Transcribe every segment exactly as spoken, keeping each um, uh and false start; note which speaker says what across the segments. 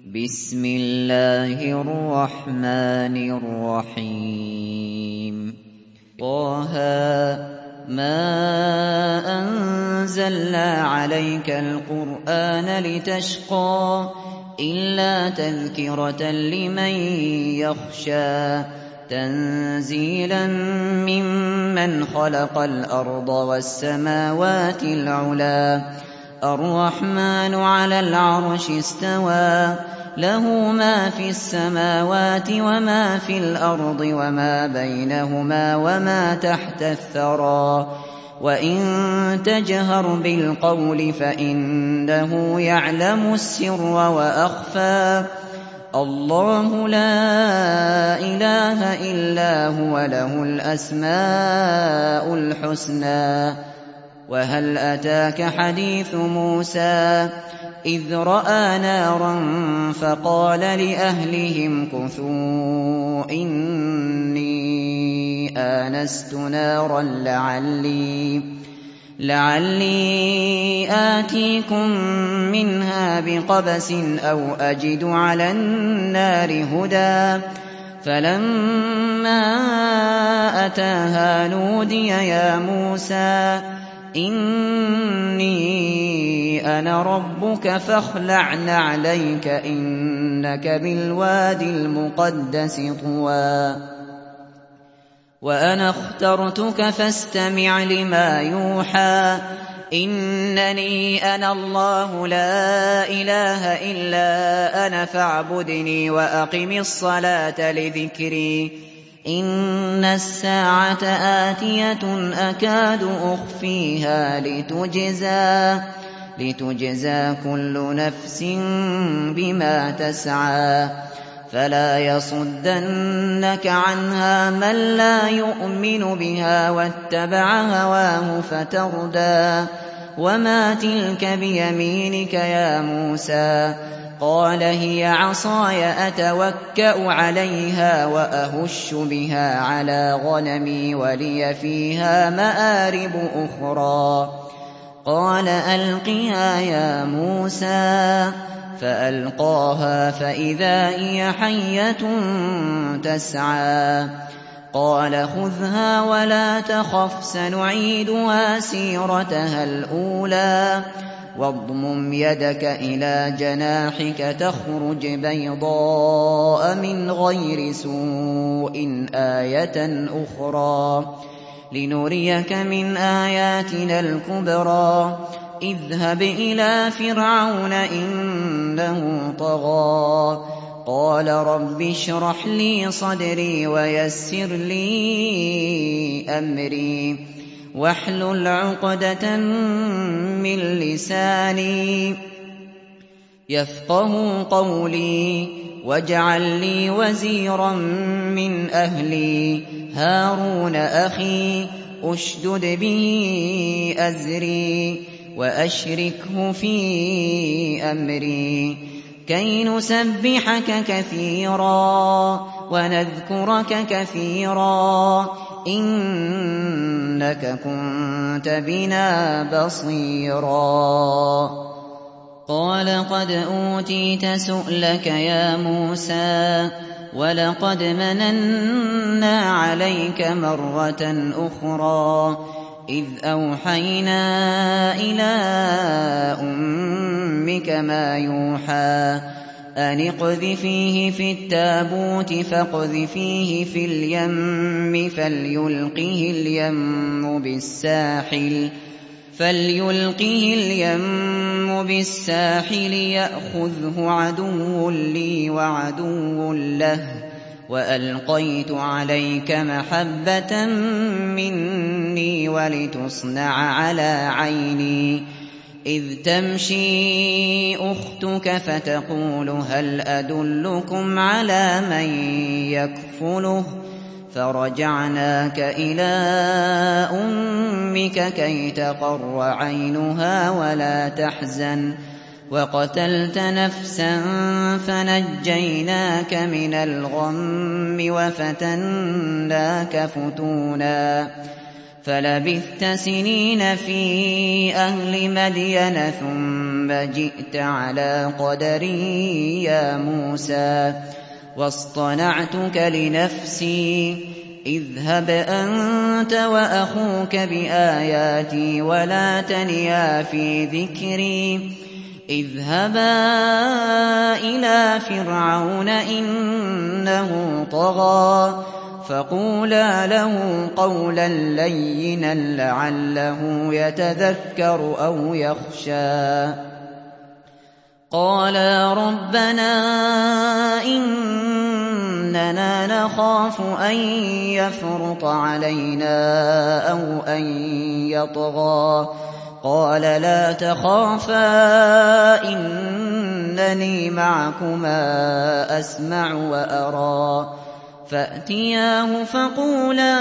Speaker 1: بسم الله الرحمن الرحيم طه ما أنزلنا عليك القرآن لتشقى إلا تذكرة لمن يخشى تنزيلا ممن خلق الأرض والسماوات العلى الرحمن على العرش استوى له ما في السماوات وما في الأرض وما بينهما وما تحت الثرى وإن تجهر بالقول فإنه يعلم السر وأخفى الله لا إله إلا هو له الأسماء الحسنى وهل أتاك حديث موسى إذ رأى نارا فقال لأهلهم كثوا إني آنست نارا لعلي, لعلي آتيكم منها بقبس أو أجد على النار هدى فلما أتاها نودي يا موسى إني أنا ربك فاخلع نعليك إنك بالوادي المقدس طوى وأنا اخترتك فاستمع لما يوحى إنني أنا الله لا إله إلا أنا فاعبدني وأقم الصلاة لذكري إن الساعة آتية أكاد أخفيها لتجزى, لتجزى كل نفس بما تسعى فلا يصدنك عنها من لا يؤمن بها واتبع هواه فتردى وما تلك بيمينك يا موسى قال هي عصاي أتوكأ عليها وأهش بها على غنمي ولي فيها مآرب أخرى قال ألقها يا موسى فألقاها فإذا هي حية تسعى قال خذها ولا تخف سنعيدها سيرتها الأولى واضمم يدك إلى جناحك تخرج بيضاء من غير سوء آية أخرى لنريك من آياتنا الكبرى اذهب إلى فرعون إنه طغى قال رب اشرح لي صدري ويسر لي أمري واحلل عقدة من لساني يفقه قولي واجعل لي وزيرا من أهلي هارون أخي أشدد به أزري وأشركه في أمري كي نسبحك كثيرا ونذكرك كثيرا إنك كنت بنا بصيرا قال قد أوتيت سؤلك يا موسى ولقد مننا عليك مرة أخرى إذ أوحينا إلى أمك ما يوحى أن اقذفيه في التابوت فاقذفيه في اليم فليلقه اليم بالساحل فليلقه اليم بالساحل يأخذه عدو لي وعدو له وألقيت عليك محبة مني ولتصنع على عيني إذ تمشي أختك فتقول هل أدلكم على من يكفله فرجعناك إلى أمك كي تقر عينها ولا تحزن وقتلت نفسا فنجيناك من الغم وفتناك فتونا فلبثت سنين في أهل مدين ثم ثم جئت على قدري يا موسى واصطنعتك لنفسي اذهب أنت وأخوك بآياتي ولا تنيا في ذكري اذهبا إلى فرعون إنه طغى فقولا له قولا لينا لعله يتذكر أو يخشى قالا ربنا إننا نخاف أن يفرط علينا أو أن يطغى قال لا تخافا إنني معكما أسمع وأرى فأتياه فقولا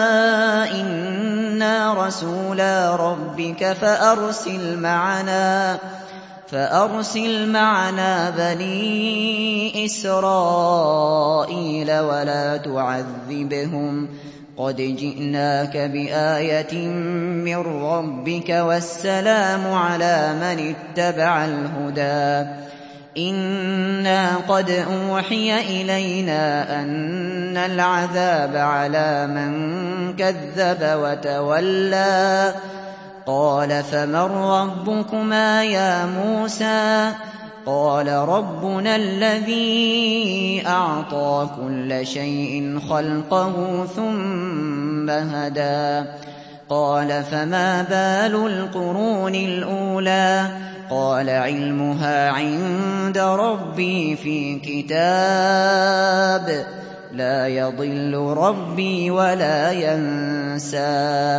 Speaker 1: إنا رسولا ربك فأرسل معنا فأرسل معنا بني إسرائيل ولا تعذبهم قد جئناك بآية من ربك والسلام على من اتبع الهدى إنا قد أوحي إلينا أن العذاب على من كذب وتولى قال فمن ربكما يا موسى قال ربنا الذي أعطى كل شيء خلقه ثم هدى قال فما بال القرون الأولى قال علمها عند ربي في كتاب لا يضل ربي ولا ينسى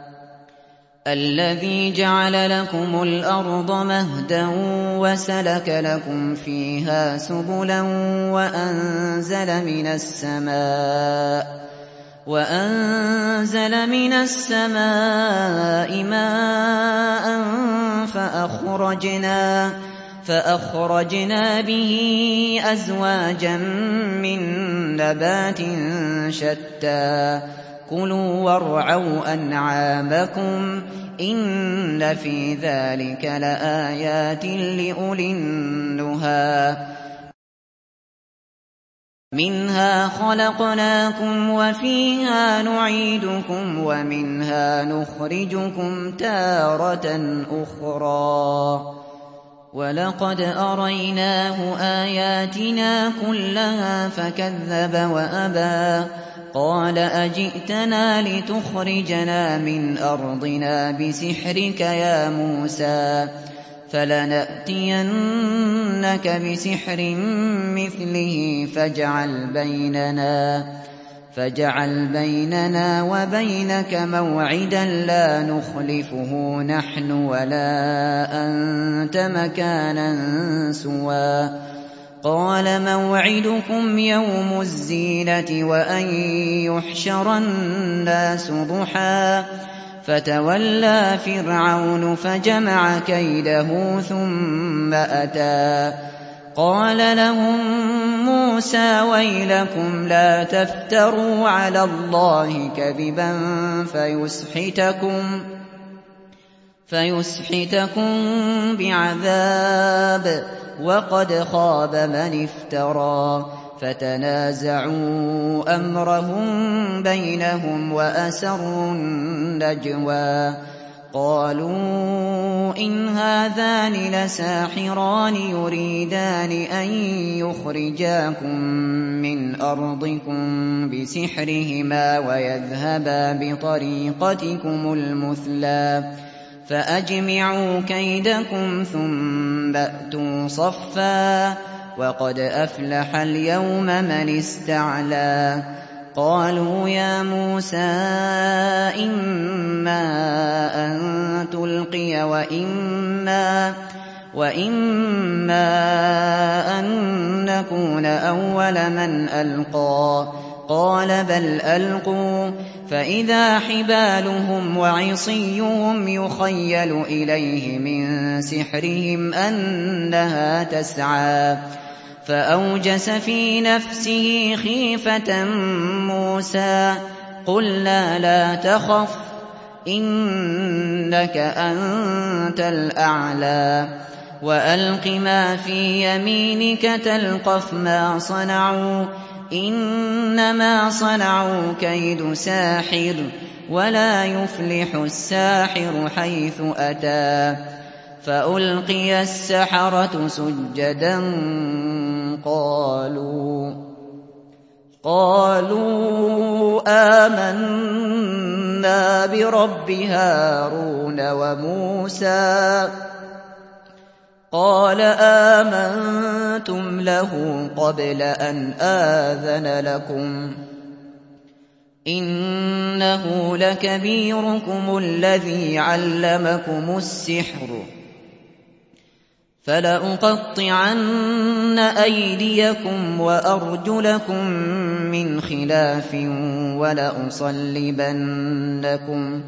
Speaker 1: الذي جعل لكم الأرض مهدا وسلك لكم فيها سبلا وأنزل من السماء وأنزل من السماء ماء فأخرجنا فأخرجنا به أزواجا من نبات شتى كلوا وارعوا أنعامكم إن في ذلك لآيات لأولي النهى منها خلقناكم وفيها نعيدكم ومنها نخرجكم تارة أخرى ولقد أريناه آياتنا كلها فكذب وأبى قال أجئتنا لتخرجنا من أرضنا بسحرك يا موسى فلنأتينك بسحر مثله فاجعل بيننا فاجعل بيننا وبينك موعدا لا نخلفه نحن ولا أنت مكانا سوى قال موعدكم يوم الزينة وأن يحشر الناس ضحى فتولى فرعون فجمع كيده ثم أتى قال لهم موسى ويلكم لا تفتروا على الله كذبا فيسحتكم فيسحتكم بعذاب وقد خاب من افترى فتنازعوا أمرهم بينهم وأسروا النجوى قالوا إن هذان لساحران يريدان أن يخرجاكم من أرضكم بسحرهما ويذهبا بطريقتكم المثلى فأجمعوا كيدكم ثم أتوا صفا وقد أفلح اليوم من استعلى قالوا يا موسى إما أن تلقي وإما, وإما أن نكون أول من ألقى قال بل ألقوا فإذا حبالهم وعصيهم يخيل إليه من سحرهم أنها تسعى فأوجس في نفسه خيفة موسى قلنا لا تخف إنك أنت الأعلى وألق ما في يمينك تلقف ما صنعوا إنما صنعوا كيد ساحر ولا يفلح الساحر حيث أتى فألقي السحرة سجدا قالوا قالوا آمنا برب هارون وموسى قال آمنتم له قبل أن آذن لكم إنه لكبيركم الذي علمكم السحر فلأقطعن أيديكم وأرجلكم من خلاف ولأصلبنكم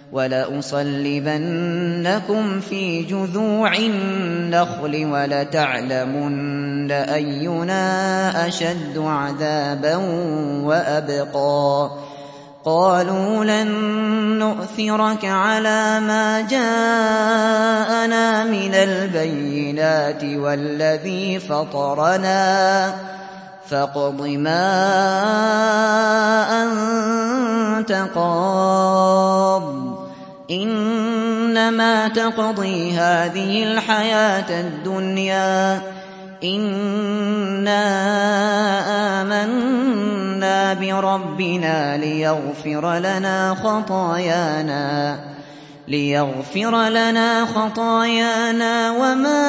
Speaker 1: ولأصلبنكم في جذوع النخل ولتعلمن أينا أشد عذابا وأبقى قالوا لن نؤثرك على ما جاءنا من البينات والذي فطرنا فاقض ما أنت قاض إنما تقضي هذه الحياة الدنيا إنا آمنا بربنا ليغفر لنا خطايانا ليغفر لنا خطايانا وما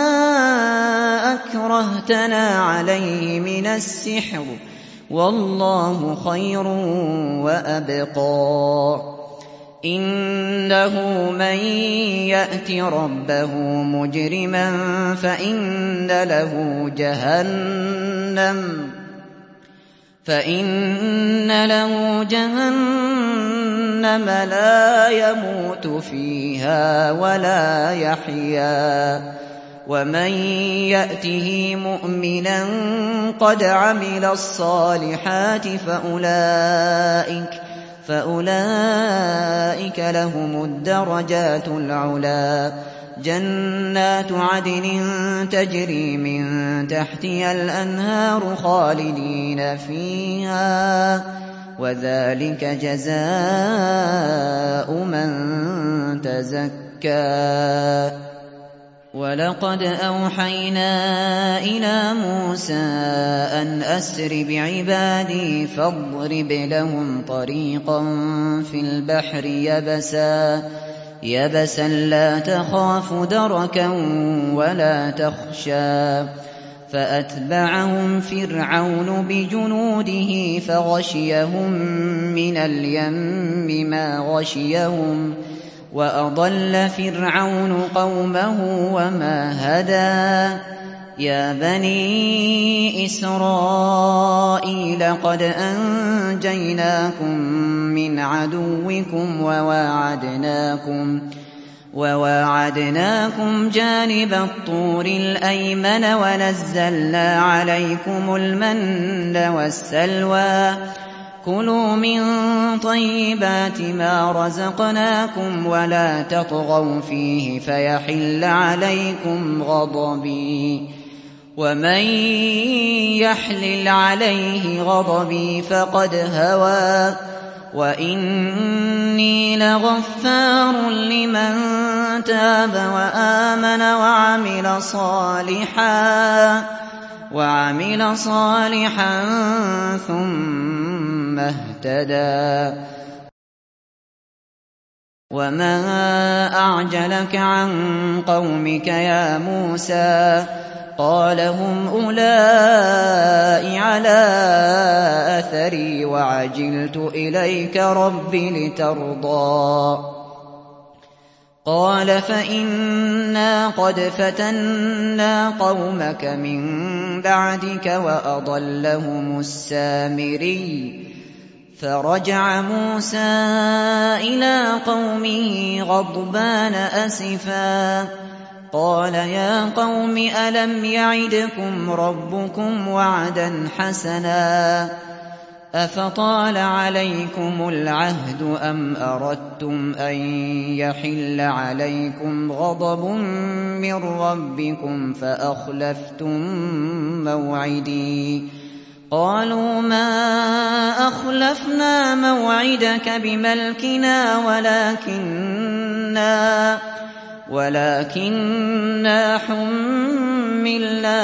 Speaker 1: أكرهتنا عليه من السحر والله خير وأبقى إنه من يأت ربه مجرما فإن له جهنم فإن له جهنم لا يموت فيها ولا يحيا ومن يأته مؤمنا قد عمل الصالحات فأولئك فأولئك لهم الدرجات العلى جنات عدن تجري من تحتها الأنهار خالدين فيها وذلك جزاء من تزكى ولقد أوحينا إلى موسى أن أسر بعبادي فاضرب لهم طريقا في البحر يبسا يبسا لا تخاف دركا ولا تخشى فأتبعهم فرعون بجنوده فغشيهم من اليم ما غشيهم وأضل فرعون قومه وما هدى يا بني إسرائيل قد أنجيناكم من عدوكم وواعدناكم وواعدناكم جانب الطور الأيمن ونزلنا عليكم المن والسلوى كلوا من طيبات ما رزقناكم ولا تطغوا فيه فيحل عليكم غضبي ومن يحلل عليه غضبي فقد هوى وإني لغفار لمن تاب وآمن وعمل صالحا وعمل صالحا ثم اهتدى وما أعجلك عن قومك يا موسى قال هم أولئك على أثري وعجلت إليك رب لترضى قال فإنا قد فتنا قومك من بعدك وأضلهم السامري فرجع موسى إلى قومه غضبان أسفا قال يا قوم ألم يعدكم ربكم وعدا حسنا أفطال عليكم العهد أم أردتم أن يحل عليكم غضب من ربكم فأخلفتم موعدي قالوا ما أخلفنا موعدك بملكنا ولكننا ولكننا حملنا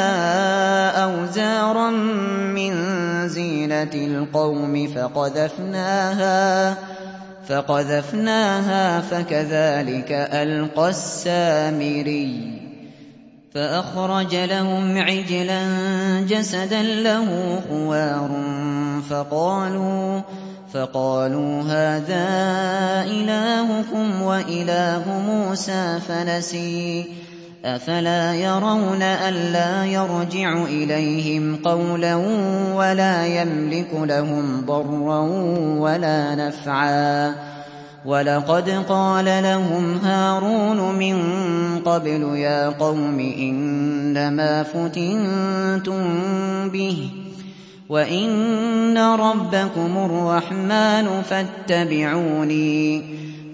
Speaker 1: أوزارا من زينة القوم فقذفناها فقذفناها فكذلك ألقى السامري فأخرج لهم عجلا جسدا له خوار فقالوا فقالوا هذا إلهكم وإله موسى فنسي أفلا يرون ألا يرجع إليهم قولا ولا يملك لهم ضرا ولا نفعا ولقد قال لهم هارون من قبل يا قوم إنما فتنتم به وإن ربكم الرحمن فاتبعوني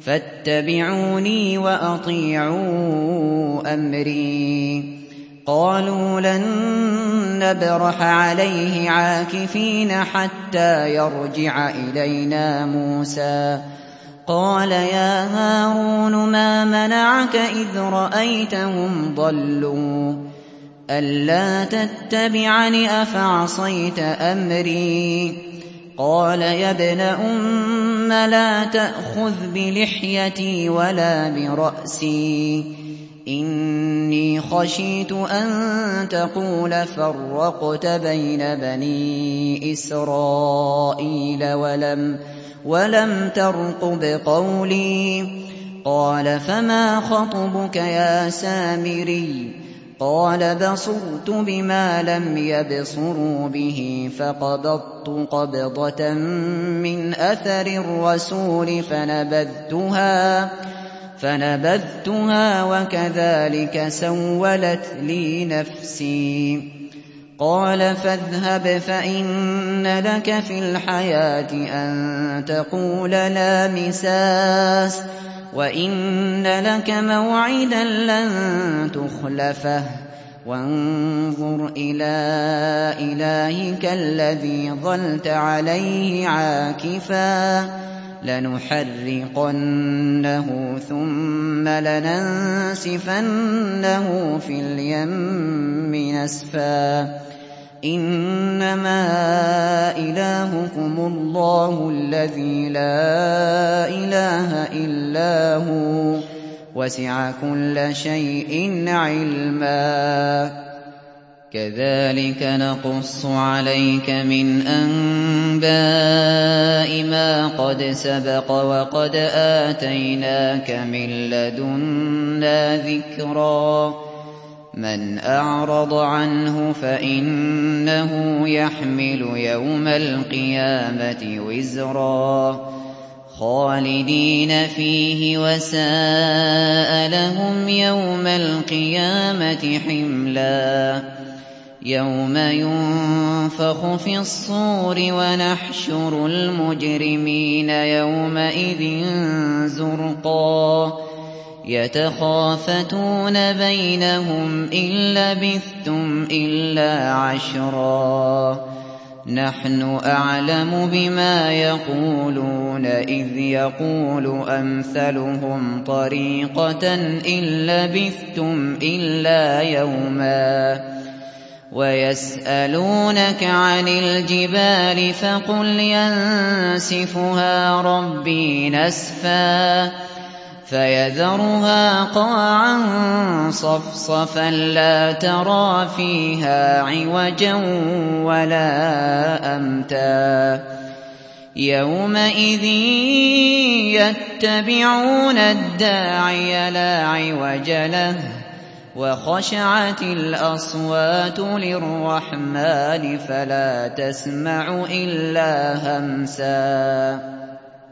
Speaker 1: فاتبعوني وأطيعوا أمري قالوا لن نبرح عليه عاكفين حتى يرجع إلينا موسى قال يا هارون ما منعك إذ رأيتهم ضلوا ألا تتبعني أفعصيت أمري قال يا ابن أم لا تأخذ بلحيتي ولا برأسي إني خشيت أن تقول فرقت بين بني إسرائيل ولم ولم ترقب قولي قال فما خطبك يا سامري قال بصرت بما لم يبصروا به فقبضت قبضة من أثر الرسول فنبذتها فنبذتها وكذلك سولت لي نفسي قال فاذهب فإن لك في الحياة أن تقول لا مساس وإن لك موعدا لن تخلفه وانظر إلى إلهك الذي ظلت عليه عاكفا لنحرقنه ثم لننسفنه في اليم نسفا إنما إلهكم الله الذي لا إله إلا هو وسع كل شيء علما كذلك نقص عليك من أنباء ما قد سبق وقد آتيناك من لدنا ذكرا من أعرض عنه فإنه يحمل يوم القيامة وزرا خالدين فيه وساء لهم يوم القيامة حملا يوم ينفخ في الصور ونحشر المجرمين يومئذ زرقا يتخافتون بينهم إن لبثتم إلا عشرا نحن أعلم بما يقولون إذ يقول أمثلهم طريقة إن لبثتم إلا يوما ويسألونك عن الجبال فقل ينسفها ربي نسفا فيذرها قاعا صفصفا لا ترى فيها عوجا ولا أمتا يومئذ يتبعون الداعي لا عوج له وخشعت الأصوات للرحمن فلا تسمع إلا همسا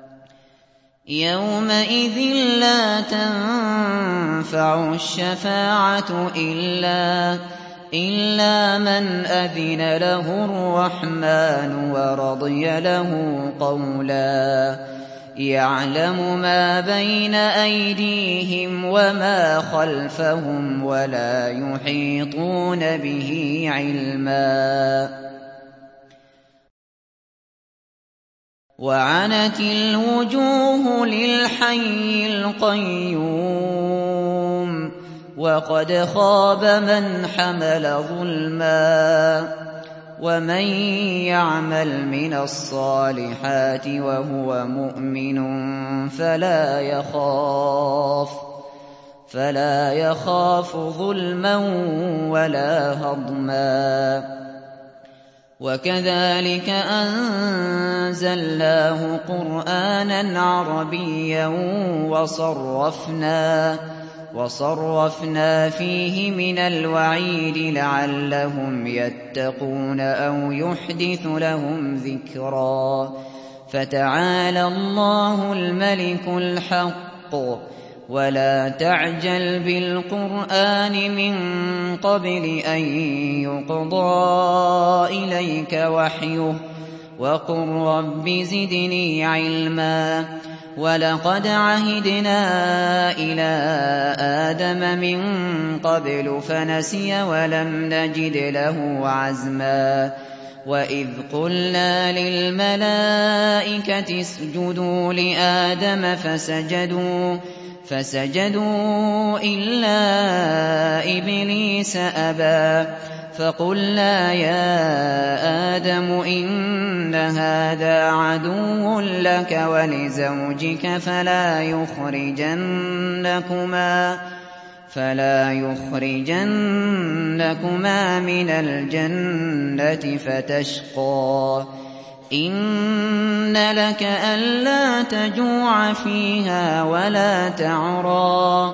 Speaker 1: يومئذ لا تنفع الشفاعة إلا إلا من أذن له الرحمن ورضي له قولا يعلم ما بين أيديهم وما خلفهم ولا يحيطون به علما وعنت الوجوه للحي القيوم وقد خاب من حمل ظلما ومن يعمل من الصالحات وهو مؤمن فلا يخاف فلا يخاف ظلما ولا هضما وكذلك أنزلناه قرآنا عربيا وصرفنا وصرفنا فيه من الوعيد لعلهم يتقون أو يحدث لهم ذكرا فتعالى الله الملك الحق ولا تعجل بالقرآن من قبل أن يقضى إليك وحيه وقل رب زدني علما ولقد عهدنا إلى آدم من قبل فنسي ولم نجد له عزما وإذ قلنا للملائكة اسجدوا لآدم فسجدوا فسجدوا إلا إبليس أبى فقلنا يا آدم إن هذا عدو لك ولزوجك فلا يخرجنكما فلا يخرجنكما من الجنة فتشقى إن لك ألا تجوع فيها ولا تعرى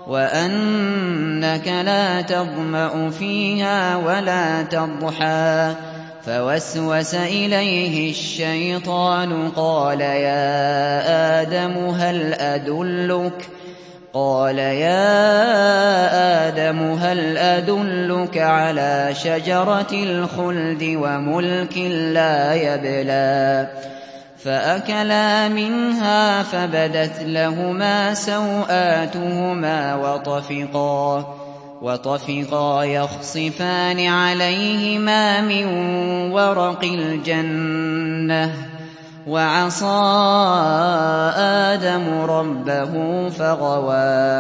Speaker 1: وأنك لا تظمأ فيها ولا تضحى فوسوس إليه الشيطان قال يا آدم هل أدلك قال يا آدم هل أدلك على شجرة الخلد وملك لا يبلى فأكلا منها فبدت لهما سوآتهما وطفقا وطفقا يخصفان عليهما من ورق الجنة وعصى آدم ربه فغوى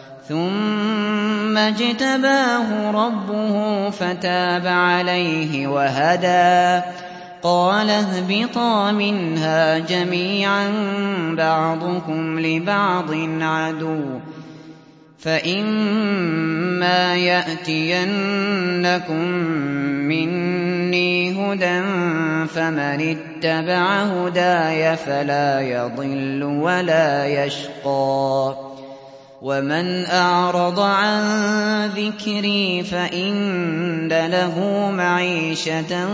Speaker 1: ثم اجتباه ربه فتاب عليه وهدى قال اهبطا منها جميعا بعضكم لبعض عدو فإما يأتينكم مني هدى فمن اتبع هداي فلا يضل ولا يشقى ومن أعرض عن ذكري فإن له معيشة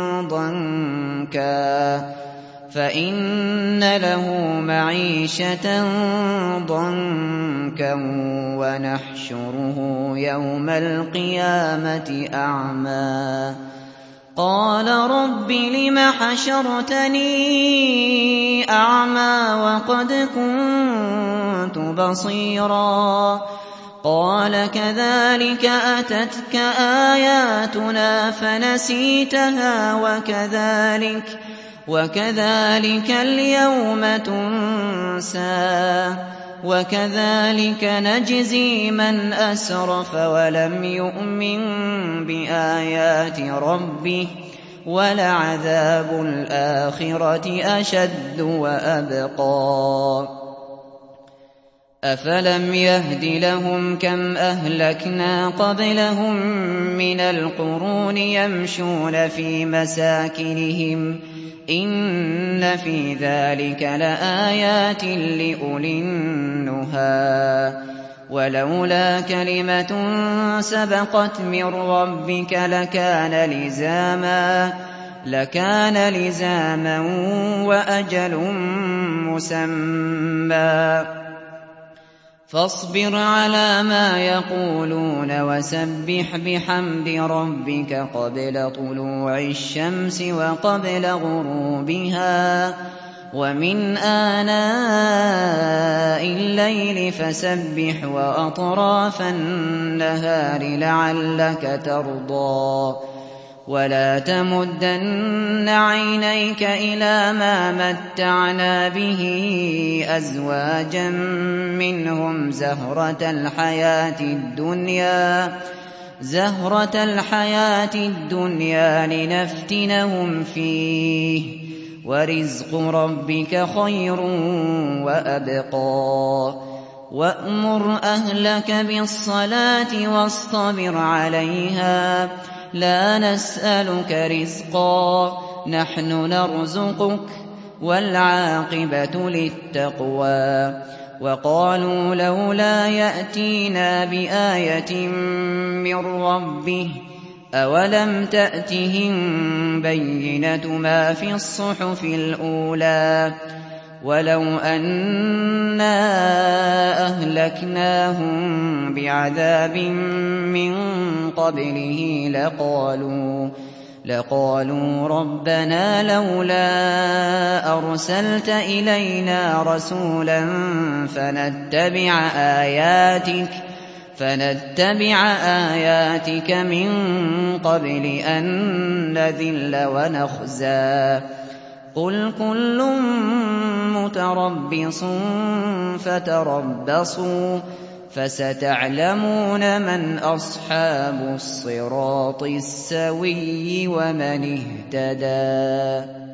Speaker 1: ضنكا فإن له معيشة ضنكا ونحشره يوم القيامة أعمى قال رب لم حشرتني أعمى وقد كنت بصيرا قال كذلك أتتك آياتنا فنسيتها وكذلك وكذلك اليوم تنسى وكذلك نجزي من أسرف ولم يؤمن بآيات ربه ولعذاب الآخرة أشد وأبقى أفلم يهد لهم كم أهلكنا قبلهم من القرون يمشون في مساكنهم إن في ذلك لآيات لأولي النهى ولولا كلمة سبقت من ربك لكان لزاما لكان لزاما وأجل مسمى فاصبر على ما يقولون وسبح بحمد ربك قبل طلوع الشمس وقبل غروبها ومن آناء الليل فسبح وأطراف النهار لعلك ترضى ولا تمدن عينيك إلى ما متعنا به أزواجا منهم زهرة الحياة الدنيا زهرة الحياة الدنيا لنفتنهم فيه ورزق ربك خير وأبقى وأمر أهلك بالصلاة واصطبر عليها لا نسألك رزقا نحن نرزقك والعاقبة للتقوى وقالوا لولا يأتينا بآية من ربه أولم تأتهم بينة ما في الصحف الأولى ولو أنا أهلكناهم بعذاب من قبله لقالوا لقالوا ربنا لولا أرسلت إلينا رسولا فنتبع آياتك فنتبع آياتك من قبل أن نذل ونخزى قل كل متربص فتربصوا فستعلمون من أصحاب الصراط السوي ومن اهتدى.